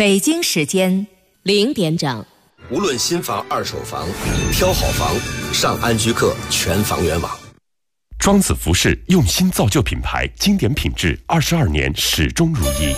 北京时间0点整。 无论新房、二手房，挑好房，上安居客全房源网。 庄子服饰用心造就品牌，经典品质，22年始终如一。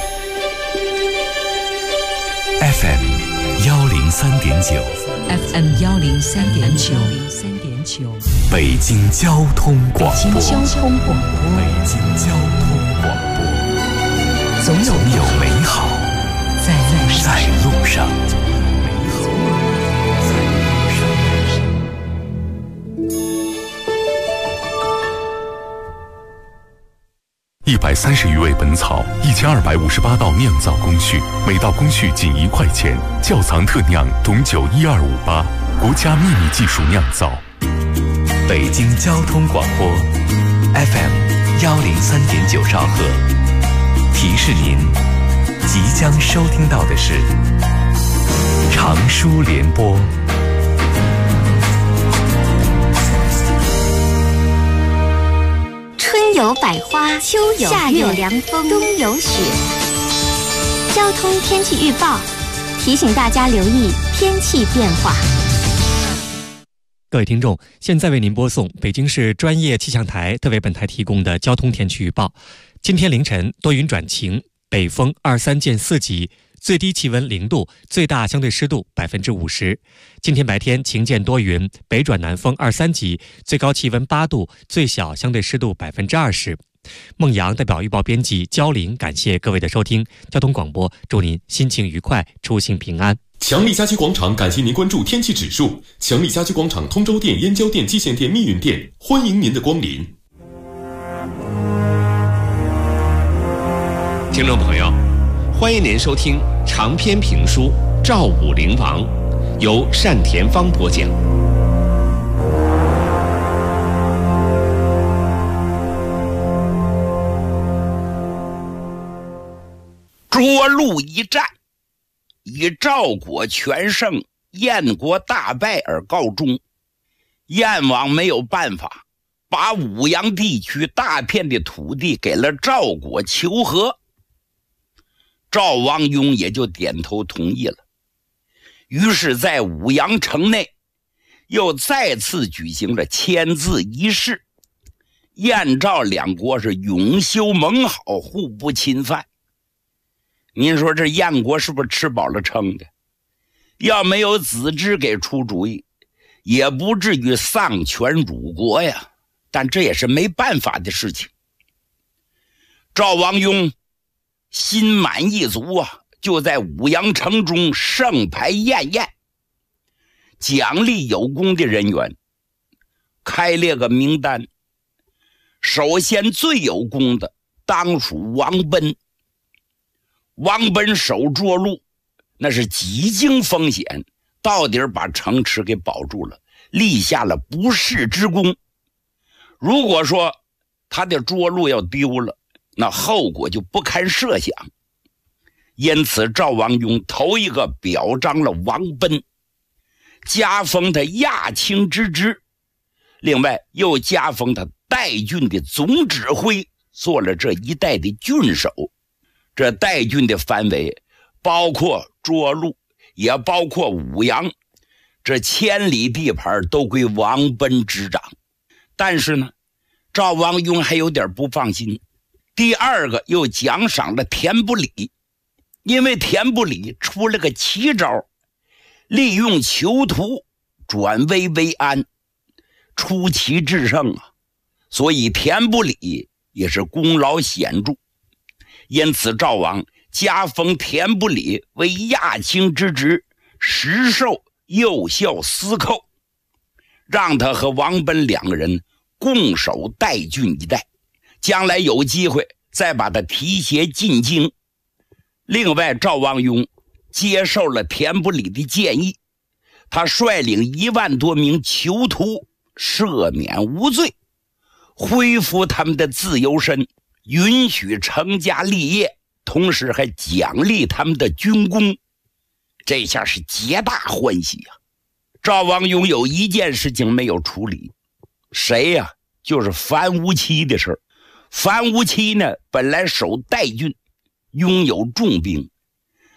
FM 103.9 FM 103.9 北京交通广播。 北京交通广播。 北京交通广播。总有美好在路上。130余味本草，1258道酿造工序，每道工序仅1块钱。窖藏特酿董酒1258，国家秘密技术酿造。北京交通广播 FM 103.9兆赫，提示您即将收听到的是长舒联播。 春有百花，秋有夏有凉风，冬有雪。交通天气预报提醒大家留意天气变化。 各位听众，现在为您播送北京市专业气象台特为本台提供的交通天气预报。今天凌晨多云转晴，北风23见4级，最低气温0度，最大相对湿度50%。今天白天晴间多云，北转南风2-3级，最高气温8度，最小相对湿度20%。孟阳代表预报编辑焦玲，感谢各位的收听。交通广播祝您心情愉快，出行平安。 强力家居广场感谢您关注天气指数。强力家居广场通州店、燕郊店、蓟县店、密云店，欢迎您的光临。 听众朋友，欢迎您收听长篇评书《赵武灵王》，由单田芳播讲。 涿鹿一战，以赵国全胜，燕国大败而告终。燕王没有办法，把武阳地区大片的土地给了赵国求和。赵王雍也就点头同意了。于是在武阳城内又再次举行了签字仪式，燕赵两国是永修盟好，互不侵犯。您说这燕国是不是吃饱了撑的？要没有子之给出主意，也不至于丧权辱国呀。但这也是没办法的事情。赵王雍心满意足啊，就在武阳城中盛排宴宴，奖励有功的人员，开列个名单。首先最有功的当属王贲。王贲守涿鹿，那是几经风险，到底把城池给保住了，立下了不世之功。如果说他的涿鹿要丢了，那后果就不堪设想。因此赵王雍头一个表彰了王贲，加封他亚卿之职，另外又加封他代郡的总指挥，做了这一带的郡守。这代郡的范围包括涿鹿，也包括武阳，这千里地盘都归王贲执掌。但是呢，赵王雍还有点不放心。第二个又奖赏了田不礼，因为田不礼出了个奇招，利用囚徒转危为安，出奇制胜啊，所以田不礼也是功劳显著。因此赵王加封田不礼为亚卿之职，实授幼校司寇，让他和王贲两个人共守代郡一带，将来有机会再把他提携进京。另外赵王雍接受了田不礼的建议，他率领1万多名囚徒赦免无罪，恢复他们的自由身，允许成家立业，同时还奖励他们的军功。这下是皆大欢喜啊！赵王雍有一件事情没有处理，谁呀？就是樊无期的事儿。樊无期呢，本来守代郡，拥有重兵，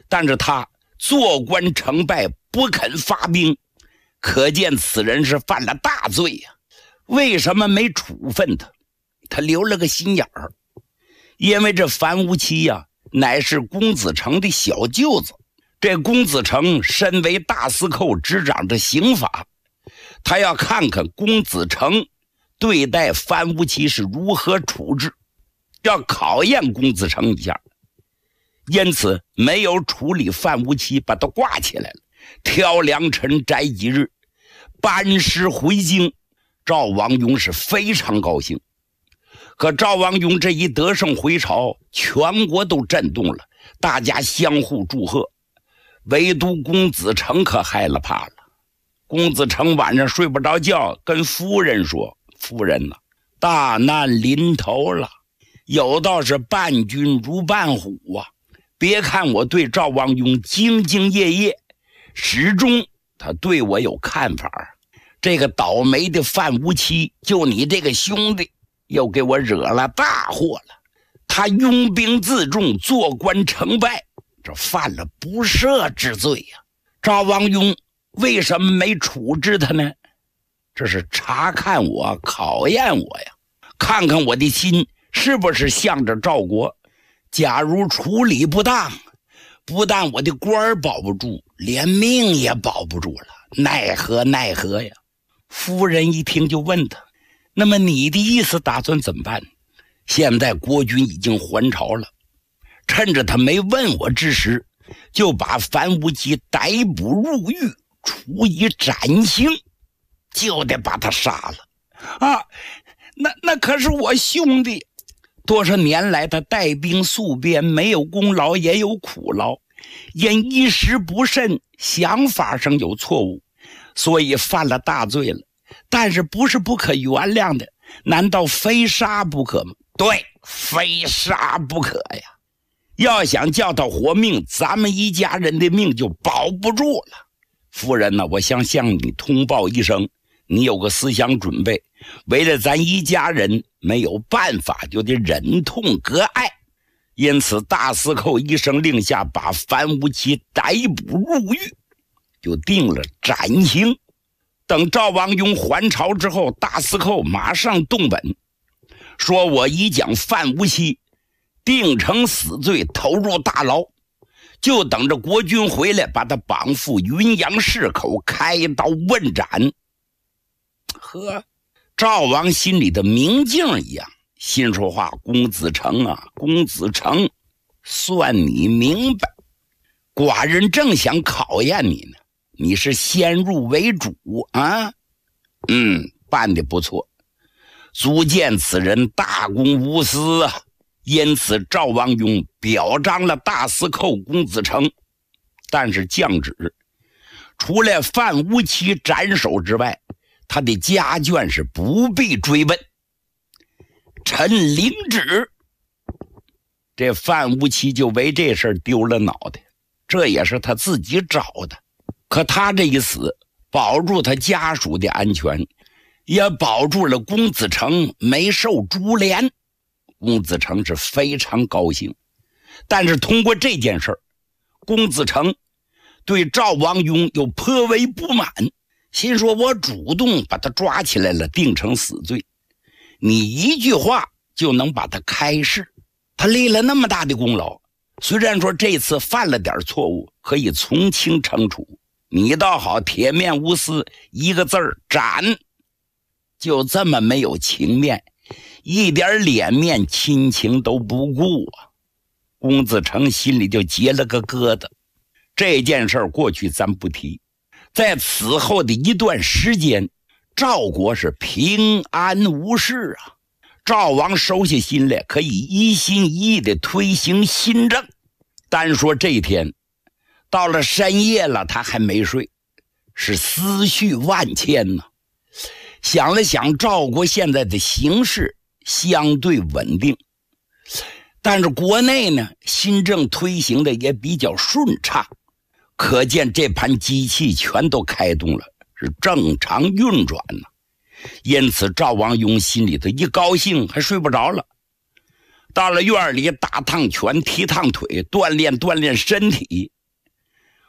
但是他坐观成败，不肯发兵，可见此人是犯了大罪呀。为什么没处分他？他留了个心眼儿，因为这樊无期呀，乃是公子成的小舅子。这公子成身为大司寇，执掌着刑法，他要看看公子成对待樊无期是如何处置，要考验公子成一下。因此没有处理樊无期，把他挂起来了，挑良辰摘吉日，班师回京。赵王雍是非常高兴。可赵王雍这一得胜回朝，全国都震动了，大家相互祝贺，唯独公子成可害了怕了。公子成晚上睡不着觉，跟夫人说：“夫人呐，大难临头了，有道是伴君如伴虎啊。别看我对赵王雍兢兢业业，始终他对我有看法。这个倒霉的樊无期，就你这个兄弟，又给我惹了大祸了。他拥兵自重，坐观成败，这犯了不赦之罪呀。赵王雍为什么没处置他呢？这是查看我，考验我呀，看看我的心是不是向着赵国。假如处理不当，不但我的官儿保不住，连命也保不住了，奈何呀。夫人一听就问他：那么你的意思打算怎么办？现在国君已经还朝了，趁着他没问我之时，就把樊无期逮捕入狱，处以斩刑，就得把他杀了啊！那可是我兄弟，多少年来他带兵戍边，没有功劳也有苦劳，因一时不慎，想法上有错误，所以犯了大罪了，但是不是不可原谅的，难道非杀不可吗？对，非杀不可呀。要想叫他活命，咱们一家人的命就保不住了。夫人呢，我想向你通报一声，你有个思想准备，为了咱一家人，没有办法就得忍痛割爱。因此大司寇一声令下，把樊无期逮捕入狱，就定了斩刑。等赵王雍还朝之后，大司寇马上动本，说我已将樊无期定成死罪，投入大牢，就等着国君回来把他绑赴云阳市口，开刀问斩。呵，赵王心里的明镜一样，心说话：公子成啊，公子成，算你明白，寡人正想考验你呢，你是先入为主啊。办得不错，足见此人大公无私啊。因此赵王雍表彰了大司寇公子成，但是降旨，除了樊无期斩首之外，他的家眷是不必追问。臣领旨。这樊无期就为这事丢了脑袋，这也是他自己找的。可他这一死，保住他家属的安全，也保住了公子成没受株连。公子成是非常高兴，但是通过这件事，公子成对赵王雍又颇为不满，心说我主动把他抓起来了，定成死罪，你一句话就能把他开释，他立了那么大的功劳，虽然说这次犯了点错误，可以从轻惩处，你倒好，铁面无私，一个字儿斩，就这么没有情面，一点脸面亲情都不顾啊。公子成心里就结了个疙瘩。这件事过去咱不提，在此后的一段时间，赵国是平安无事啊。赵王收下心来，可以一心一意的推行新政。单说这一天到了深夜了，他还没睡，是思绪万千呢。想了想，赵国现在的形势相对稳定，但是国内呢，新政推行的也比较顺畅，可见这盘机器全都开动了，是正常运转呢。因此赵王雍心里头一高兴，还睡不着了。到了院里打趟拳，踢趟腿，锻炼身体，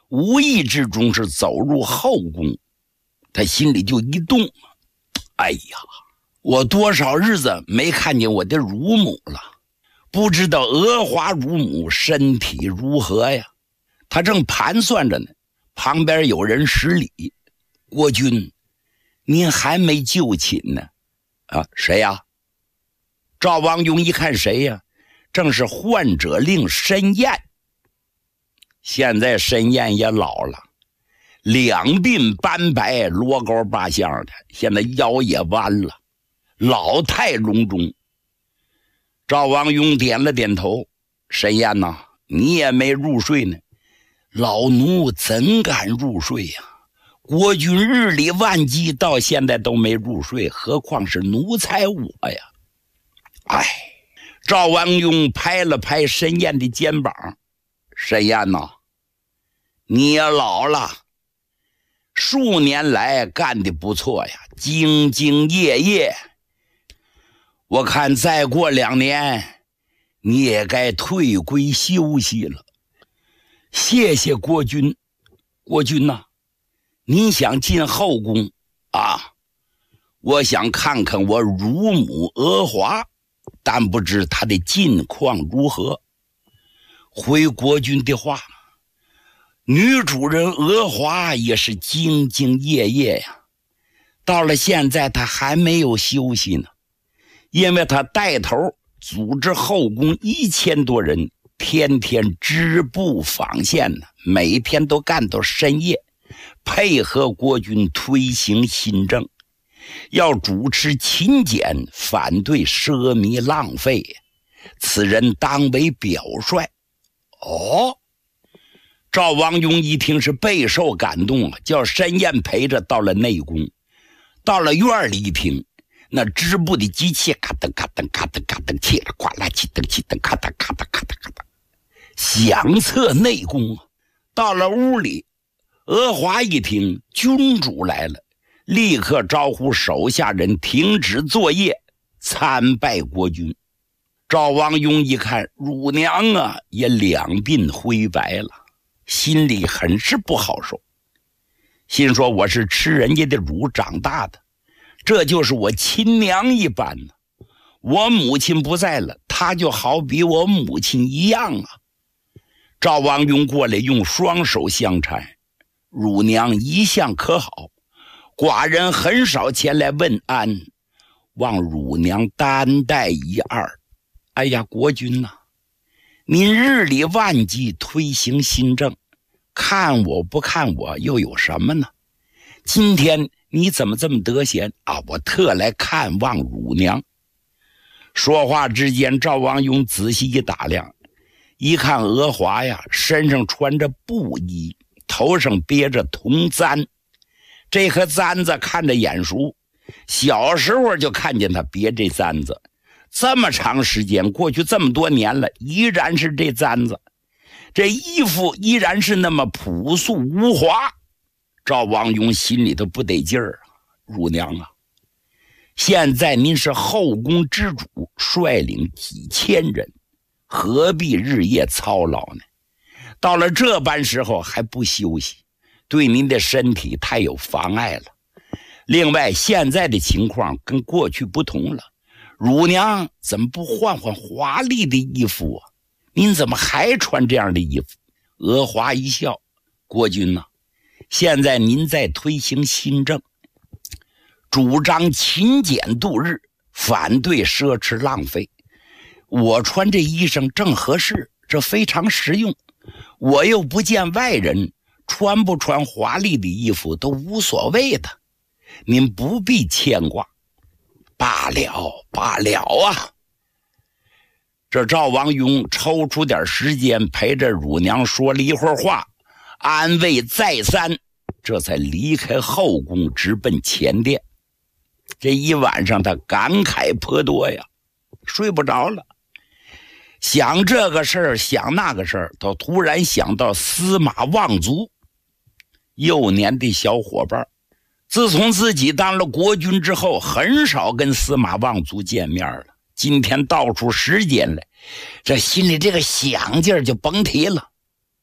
无意之中是走入后宫，他心里就一动，哎呀，我多少日子没看见我的乳母了，不知道娥华乳母身体如何呀？他正盘算着呢，旁边有人施礼：“国君，您还没就寝呢。”啊，谁呀？赵王雍一看谁呀？正是患者令申燕。现在申燕也老了，两鬓斑白，罗高八相的，现在腰也弯了，老态龙钟。赵王雍点了点头：“申燕呐，你也没入睡呢。”老奴怎敢入睡呀？国君日理万机，到现在都没入睡，何况是奴才我呀？哎，赵王雍拍了拍申燕的肩膀：“申燕呐，你也老了，数年来干得不错呀，兢兢业业。我看再过2年，你也该退归休息了。谢谢国君。国君呐，您想进后宫啊？我想看看我乳母娥华，但不知她的近况如何。回国君的话，女主人娥华也是兢兢业业呀，到了现在她还没有休息呢，因为她带头组织后宫1000多人，天天织布纺线呢，每天都干到深夜，配合国君推行新政，要主持勤俭，反对奢靡浪费。此人当为表率。哦，赵王雍一听是备受感动啊，叫申燕陪着到了内宫。到了院里一听，那织布的机器咔噔咔噔咔噔咔噔，切了呱啦叽噔叽噔咔噔咔噔咔噔咔噔，响彻内宫。到了屋里，娥华一听君主来了，立刻招呼手下人停止作业，参拜国君。赵王雍一看乳娘啊也两鬓灰白了，心里很是不好受，心说我是吃人家的乳长大的，这就是我亲娘一般呢。我母亲不在了，她就好比我母亲一样啊。赵王雍过来用双手相搀：“乳娘一向可好？寡人很少前来问安，望乳娘担待一二。”哎呀，国君呐，您日理万机，推行新政，看我不看我又有什么呢？今天你怎么这么得闲啊？我特来看望乳娘。说话之间，赵王雍仔细一打量，一看娥华呀，身上穿着布衣，头上别着铜簪，这颗簪子看着眼熟，小时候就看见他别这簪子，这么长时间过去这么多年了，依然是这簪子，这衣服依然是那么朴素无华。赵王雍心里头不得劲儿啊，乳娘啊，现在您是后宫之主，率领几千人，何必日夜操劳呢？到了这般时候还不休息，对您的身体太有妨碍了。另外现在的情况跟过去不同了，乳娘怎么不换换华丽的衣服啊？您怎么还穿这样的衣服？娥华一笑：“国君呐，现在您在推行新政，主张勤俭度日，反对奢侈浪费。我穿这衣裳正合适，这非常实用。我又不见外人，穿不穿华丽的衣服都无所谓的，您不必牵挂。”罢了罢了啊！这赵王雍抽出点时间陪着乳娘说了一会儿话，安慰再三，这才离开后宫直奔前殿。这一晚上他感慨颇多呀，睡不着了，想这个事儿想那个事儿，都突然想到司马望族幼年的小伙伴。自从自己当了国君之后，很少跟司马望族见面了。今天倒出时间来，这心里这个想劲儿就甭提了。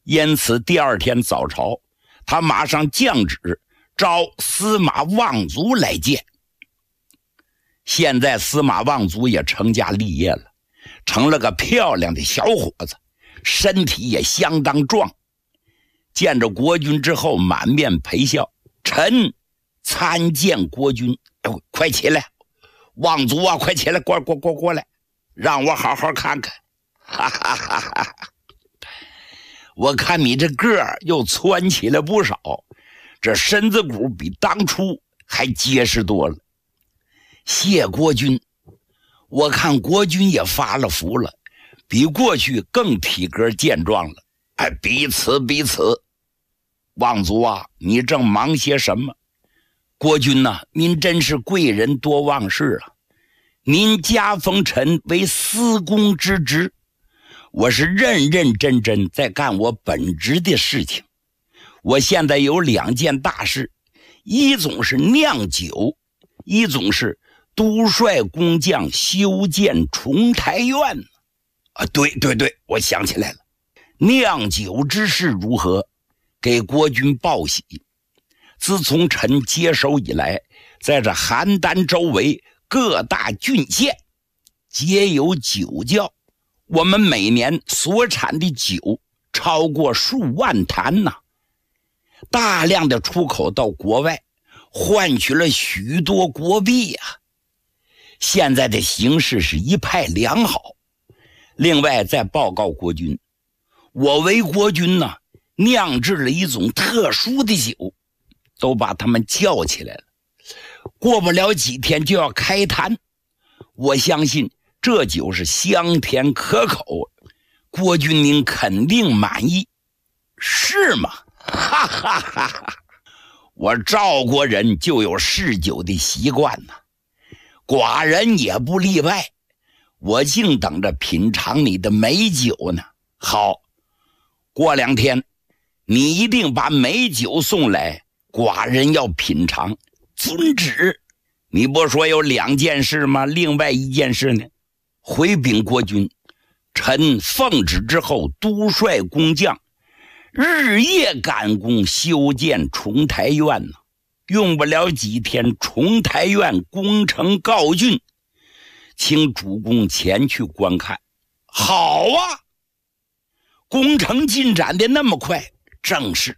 因此第二天早朝，他马上降旨召司马望族来见。现在司马望族也成家立业了，成了个漂亮的小伙子，身体也相当壮。见着国君之后，满面陪笑：“臣参见国君。快起来，望族啊，快起来，过来，让我好好看看。”哈哈哈哈！我看你这个儿又蹿起来不少，这身子骨比当初还结实多了。谢国君，我看国君也发了福了，比过去更体格健壮了。彼此。望族啊，你正忙些什么？国君呐，您真是贵人多忘事啊！您加封臣为司公之职，我是认认真真在干我本职的事情。我现在有2件大事，一种是酿酒，一种是督率工匠修建重台院。对，我想起来了，酿酒之事如何？给国君报喜。自从臣接手以来，在这邯郸周围各大郡县皆有酒窖，我们每年所产的酒超过数万坛呐，大量的出口到国外，换取了许多国币呀。现在的形势是一派良好。另外再报告国君，我为国君呢，酿制了一种特殊的酒，都把他们叫起来了。过不了几天就要开坛，我相信这酒是香甜可口，国君您肯定满意，是吗？哈哈哈哈！我赵国人就有嗜酒的习惯呢，寡人也不例外。我竟等着品尝你的美酒呢。好，过2天你一定把美酒送来，寡人要品尝。遵旨。你不说有2件事吗？另外1件事呢？回禀国君，臣奉旨之后，督率工匠日夜赶工修建重台院呢。用不了几天，重台院工程告竣，请主公前去观看。好啊，工程进展的那么快，正是。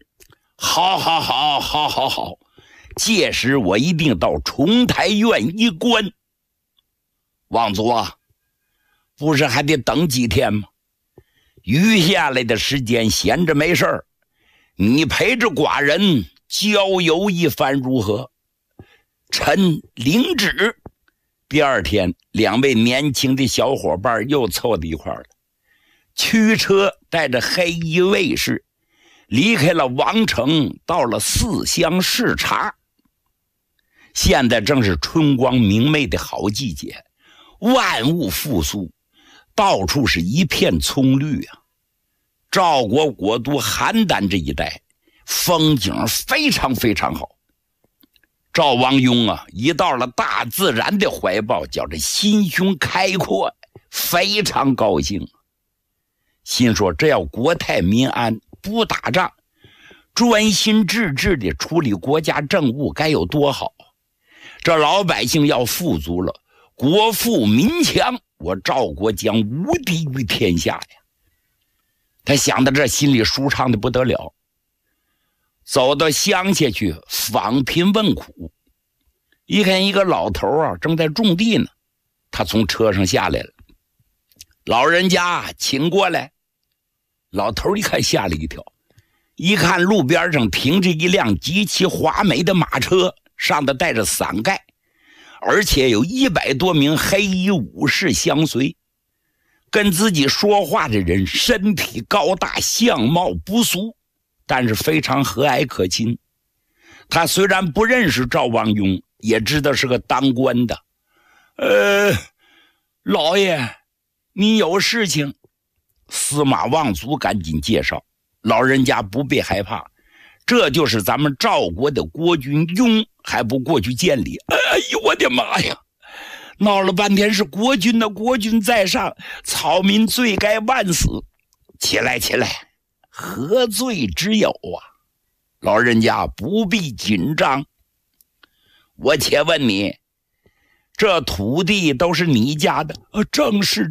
好，届时我一定到重台院一观。望族啊，不是还得等几天吗？余下来的时间闲着没事儿，你陪着寡人郊游一番如何？臣领旨。第2天，2位年轻的小伙伴又凑到一块儿了，驱车带着黑衣卫士离开了王城，到了4乡视察。现在正是春光明媚的好季节，万物复苏，到处是一片葱绿啊。赵国国都邯郸这一带风景非常好。赵王雍啊，一到了大自然的怀抱，觉着心胸开阔，非常高兴。心说这要国泰民安，不打仗，专心致志地处理国家政务，该有多好。这老百姓要富足了，国富民强，我赵国将无敌于天下呀。他想到这，心里舒畅的不得了。走到乡下去访贫问苦，一看一个老头啊，正在种地呢。他从车上下来了，老人家请过来。老头一看吓了一跳，一看路边上停着一辆极其华美的马车，上头带着伞盖，而且有100多名黑衣武士相随。跟自己说话的人身体高大，相貌不俗，但是非常和蔼可亲。他虽然不认识赵王雍，也知道是个当官的。老爷，你有事情？司马望族赶紧介绍。老人家不必害怕，这就是咱们赵国的国君雍，还不过去见礼？哎呦，我的妈呀！闹了半天是国君的，国君在上，草民罪该万死。起来， 何罪之有啊？老人家不必紧张。我且问你，这土地都是你家的？正是。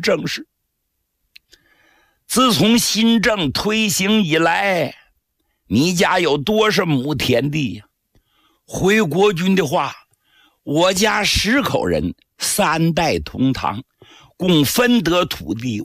自从新政推行以来，你家有多少亩田地呀？回国君的话，我家10口人3代同堂，共分得土地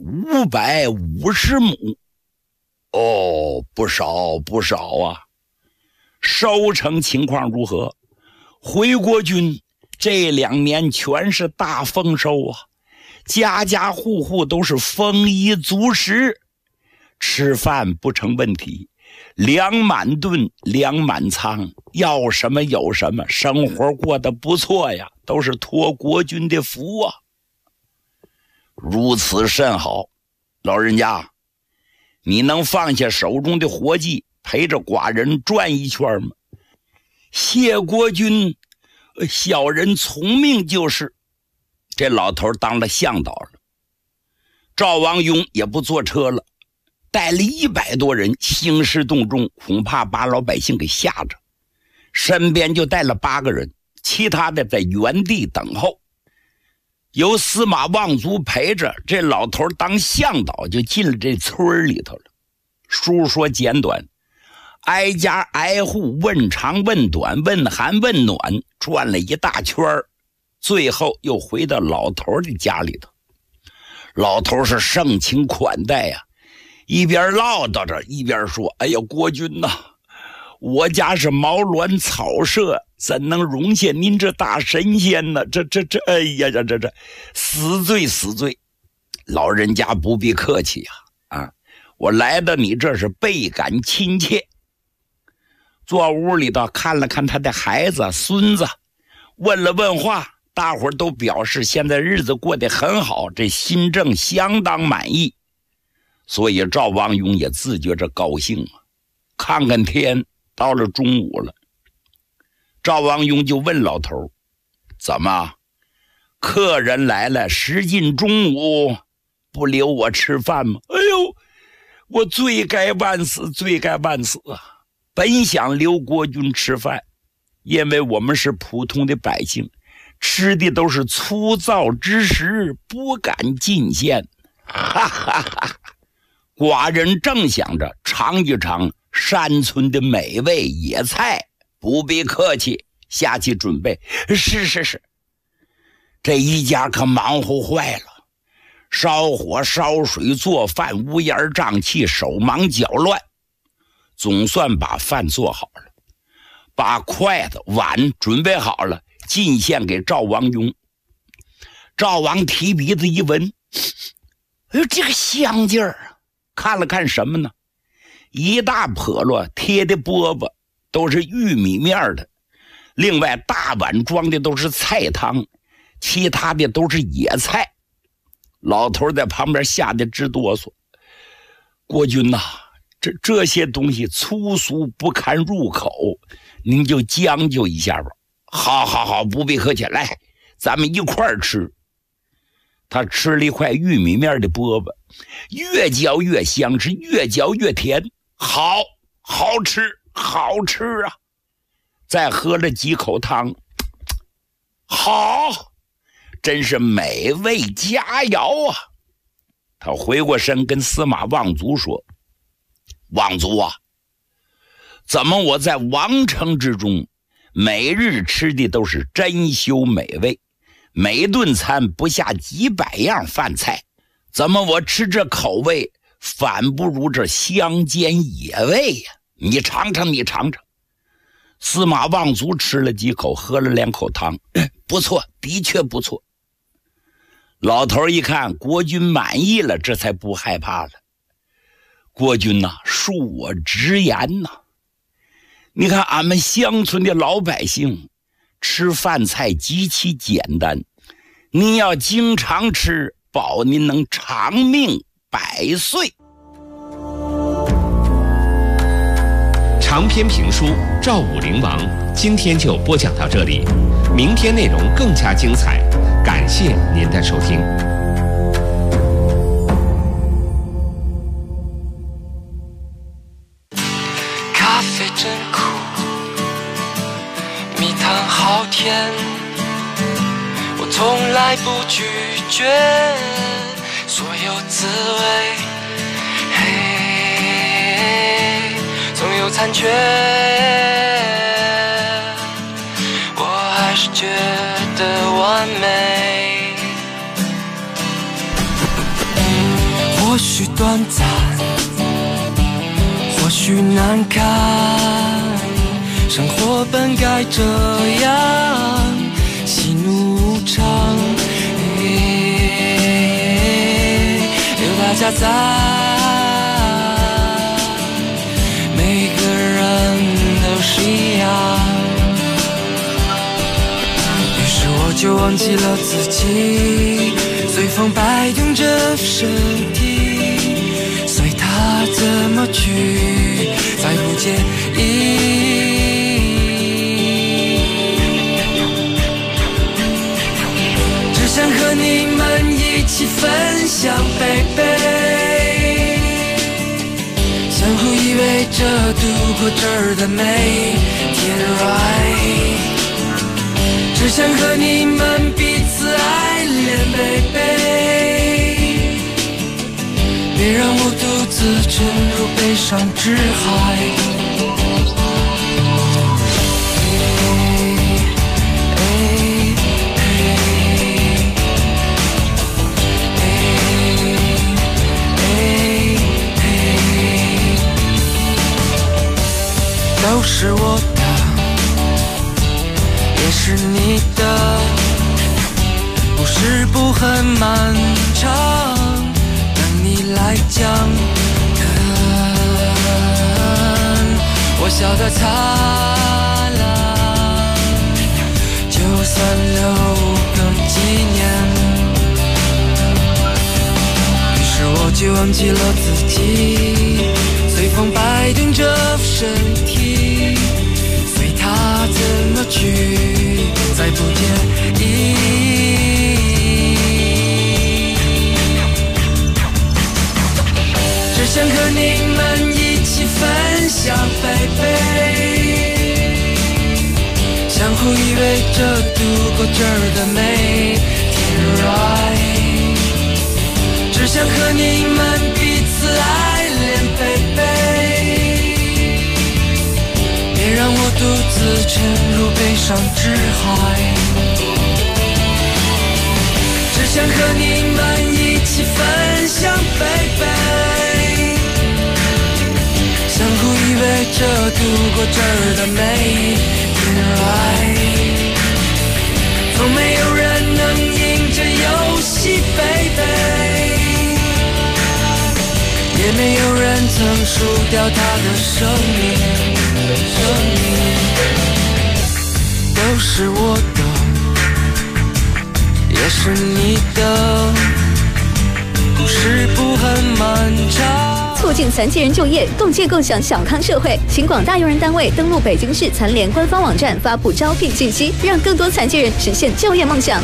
550亩。不少啊。收成情况如何？回国君这2年全是大丰收啊，家家户户都是丰衣足食，吃饭不成问题，粮满顿，粮满仓，要什么有什么，生活过得不错呀，都是托国君的福啊。如此甚好，老人家，你能放下手中的活计，陪着寡人转一圈吗？谢国君，小人从命就是。这老头当了向导了。赵王雍也不坐车了，带了100多人，兴师动众，恐怕把老百姓给吓着。身边就带了8个人，其他的在原地等候。由司马望族陪着，这老头当向导就进了这村里头了。书说简短，挨家挨户问长问短，问寒问暖，转了一大圈，最后又回到老头的家里头。老头是盛情款待呀，一边唠叨着一边说：“哎呀，国君呐，我家是毛卵草舍，怎能容下您这大神仙呢？哎呀，这死罪！老人家不必客气呀，我来到你这是倍感亲切。”坐屋里头看了看他的孩子孙子，问了问话，大伙都表示现在日子过得很好，这新政相当满意。所以赵王雍也自觉着高兴啊。看看天，到了中午了，赵王雍就问老头：“怎么，客人来了，时近中午，不留我吃饭吗？”“哎呦，我罪该万死啊！本想留国君吃饭，因为我们是普通的百姓，吃的都是粗糙之食，不敢进献。”哈哈哈！寡人正想着尝一尝山村的美味野菜，不必客气，下去准备。是。这一家可忙活坏了，烧火烧水做饭，乌烟瘴气，手忙脚乱，总算把饭做好了，把筷子碗准备好了，进献给赵王雍。赵王提鼻子一闻，哎呦，这个香劲儿啊！看了看什么呢？一大笸箩贴的饽饽，都是玉米面的，另外大碗装的都是菜汤，其他的都是野菜。老头在旁边吓得直哆嗦。国君呐，这些东西粗俗不堪入口，您就将就一下吧。好，不必客气，来，咱们一块儿吃。他吃了一块玉米面的饽饽，越嚼越香，是越嚼越甜，好吃啊！再喝了几口汤，好，真是美味佳肴啊！他回过身跟司马望族说：“望族啊，怎么我在王城之中，每日吃的都是珍馐美味，每顿餐不下几百样饭菜，怎么我吃这口味反不如这乡间野味呀？你尝尝。”司马望族吃了几口，喝了2口汤，不错，的确不错。老头一看国君满意了，这才不害怕了。国君呐，恕我直言呐，你看俺们乡村的老百姓吃饭菜极其简单，您要经常吃，保您能长命100岁。 长篇评书《赵武灵王》今天就播讲到这里，明天内容更加精彩，感谢您的收听。 咖啡真苦，蜜糖好甜，我从来不拒绝所有滋味，嘿，总有残缺，我还是觉得完美。或许短暂，或许难堪，生活本该这样，喜怒无常，有大家在，每个人都是一样。于是我就忘记了自己，随风摆动着身体，随它怎么去，再不介意。只想和你们一起分享baby，相互依偎着度过这儿的每天 right， 只想和你们彼此爱恋baby， 别让我独自沉入悲伤之海。都是我的，也是你的，故事不很漫长，等你来讲。我笑得灿烂，就算留个纪念。于是我就忘记了自己，随风摆动着身体，随它怎么去，再不介意。只想和你们一起分享baby，相互依偎着度过这儿的每天 right， 只想和你们彼此爱恋baby， 别让我独自沉入悲伤之海，只想和你们一起分享baby， 相互依偎着度过这儿的每天 right， 从没有人能赢这游戏 baby， 也没有人曾输掉他的生命，都是我的，也是你的，故事不很漫长。 促进残疾人就业，共建共享小康社会。请广大用人单位登录北京市残联官方网站发布招聘信息，让更多残疾人实现就业梦想。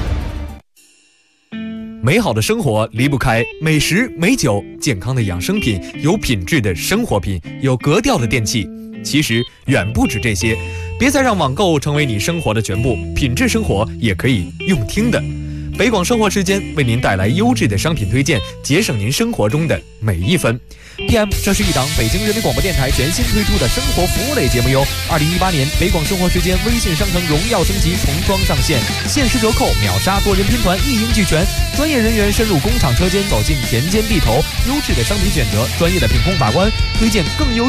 美好的生活离不开美食、美酒、健康的养生品、有品质的生活品、有格调的电器。其实远不止这些，别再让网购成为你生活的全部，品质生活也可以用听的。北广生活时间为您带来优质的商品推荐，节省您生活中的每一分。PM， 这是一档北京人民广播电台全新推出的生活服务类节目哟。2018年北广生活时间微信商城荣耀升级重装上线，限时折扣，秒杀多人拼团，一应俱全。专业人员深入工厂车间，走进田间地头，优质的商品选择，专业的品控把关，推荐更优